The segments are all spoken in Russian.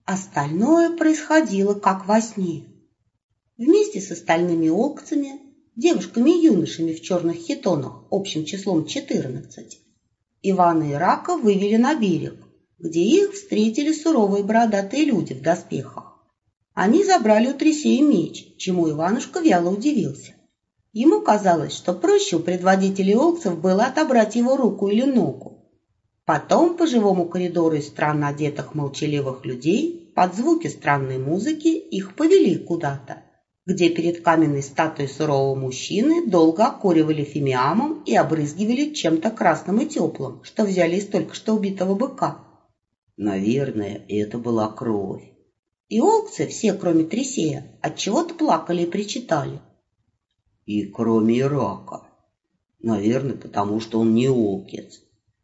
Остальное происходило как во сне. Вместе с остальными олкцами, девушками и юношами в черных хитонах, общим числом 14, Ивана и Рака вывели на берег, где их встретили суровые бородатые люди в доспехах. Они забрали у Трисея меч, чему Иванушка вяло удивился. Ему казалось, что проще у предводителей олкцев было отобрать его руку или ногу. Потом по живому коридору из странно одетых молчаливых людей под звуки странной музыки их повели куда-то, где перед каменной статуей сурового мужчины долго окуривали фимиамом и обрызгивали чем-то красным и теплым, что взяли из только что убитого быка. Наверное, это была кровь. И олкцы, все кроме Трисея, отчего-то плакали и причитали. И кроме Ирака. Наверное, потому что он не олкец.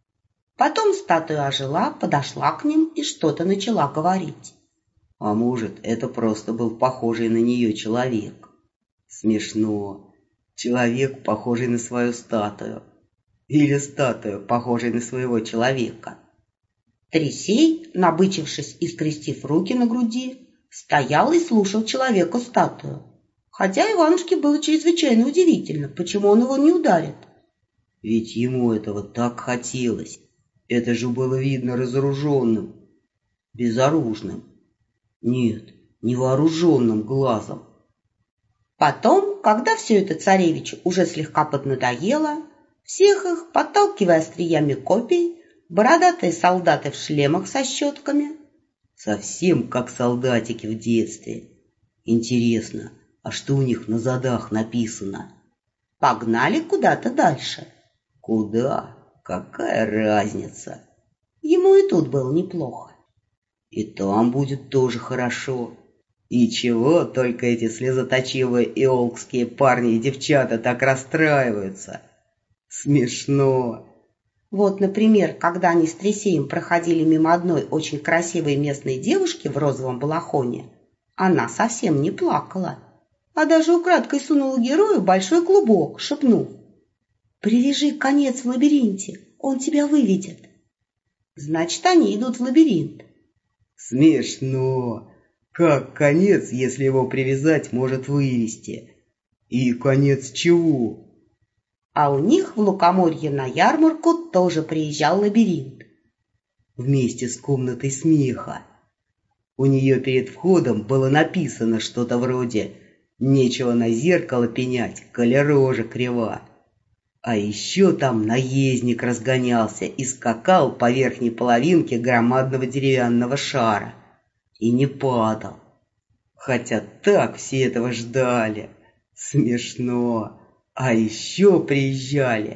Потом статуя ожила, подошла к ним и что-то начала говорить. А может, это просто был похожий на нее человек. Смешно. Человек, похожий на свою статую. Или статуя, похожая на своего человека. Трисей, набычившись и скрестив руки на груди, стоял и слушал человека-статую. Хотя Иванушке было чрезвычайно удивительно, почему он его не ударит. Ведь ему этого так хотелось. Это же было видно разоруженным, безоружным. Нет, невооруженным глазом. Потом, когда все это царевичу уже слегка поднадоело, всех их, подталкивая остриями копий, бородатые солдаты в шлемах со щетками, совсем как солдатики в детстве. Интересно, а что у них на задах написано? Погнали куда-то дальше. Куда? Какая разница? Ему и тут было неплохо. И там будет тоже хорошо. И чего только эти слезоточивые иолкские парни и девчата так расстраиваются? Смешно. Вот, например, когда они с Трисеем проходили мимо одной очень красивой местной девушки в розовом балахоне, она совсем не плакала, а даже украдкой сунула герою большой клубок, шепнув: «Привяжи конец в лабиринте, он тебя выведет». Значит, они идут в лабиринт. Смешно. Как конец, если его привязать, может вывести? И конец чего? А у них в Лукоморье на ярмарку тоже приезжал лабиринт. Вместе с комнатой смеха. У нее перед входом было написано что-то вроде «Нечего на зеркало пенять, коли рожа крива». А еще там наездник разгонялся и скакал по верхней половинке громадного деревянного шара. И не падал. Хотя так все этого ждали. Смешно. А еще приезжали.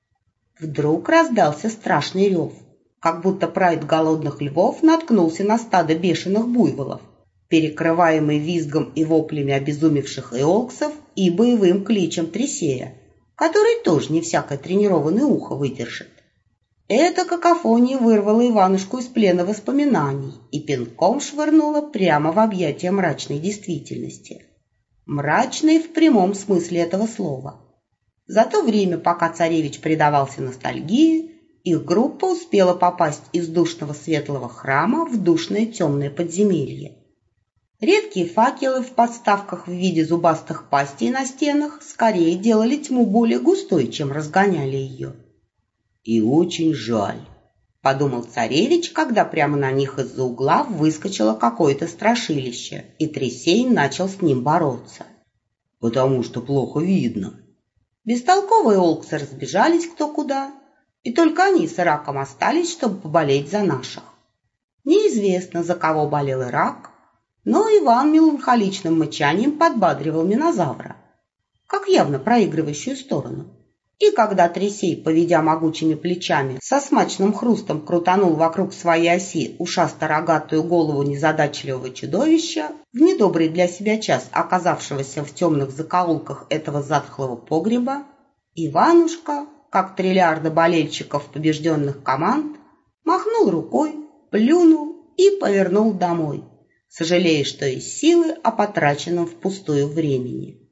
Вдруг раздался страшный рев, как будто прайд голодных львов наткнулся на стадо бешеных буйволов, перекрываемый визгом и воплями обезумевших иолксов и боевым кличем Трисея, который тоже не всякое тренированное ухо выдержит. Эта какофония вырвала Иванушку из плена воспоминаний и пинком швырнула прямо в объятия мрачной действительности. Мрачной в прямом смысле этого слова. За то время, пока царевич предавался ностальгии, их группа успела попасть из душного светлого храма в душное темное подземелье. Редкие факелы в подставках в виде зубастых пастей на стенах скорее делали тьму более густой, чем разгоняли ее. «И очень жаль», — подумал царевич, когда прямо на них из-за угла выскочило какое-то страшилище, и Трисей начал с ним бороться. «Потому что плохо видно». Бестолковые олксы разбежались кто куда, и только они с Ираком остались, чтобы поболеть за наших. Неизвестно, за кого болел Ирак, но Иван меланхоличным мычанием подбадривал Минозавра, как явно проигрывающую сторону. И когда Трисей, поведя могучими плечами, со смачным хрустом крутанул вокруг своей оси ушасто-рогатую голову незадачливого чудовища, в недобрый для себя час оказавшегося в темных закоулках этого затхлого погреба, Иванушка, как триллиарды болельщиков побежденных команд, махнул рукой, плюнул и повернул домой, сожалея, что из силы о потраченном впустую времени.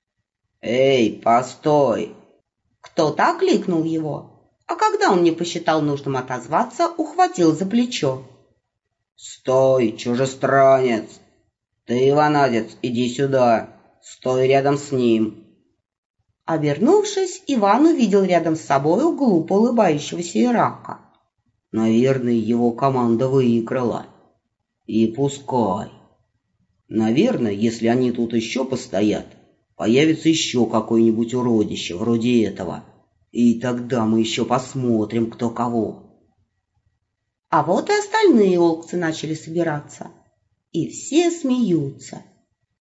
«Эй, постой!» Кто-то окликнул его, а когда он не посчитал нужным отозваться, ухватил за плечо. «Стой, чужестранец! Ты, иванадец, иди сюда! Стой рядом с ним!» Обернувшись, Иван увидел рядом с собою глупо улыбающегося Ирака. Наверное, его команда выиграла. И пускай. Наверное, если они тут еще постоят, появится еще какое-нибудь уродище вроде этого. И тогда мы еще посмотрим, кто кого. А вот и остальные олкцы начали собираться. И все смеются.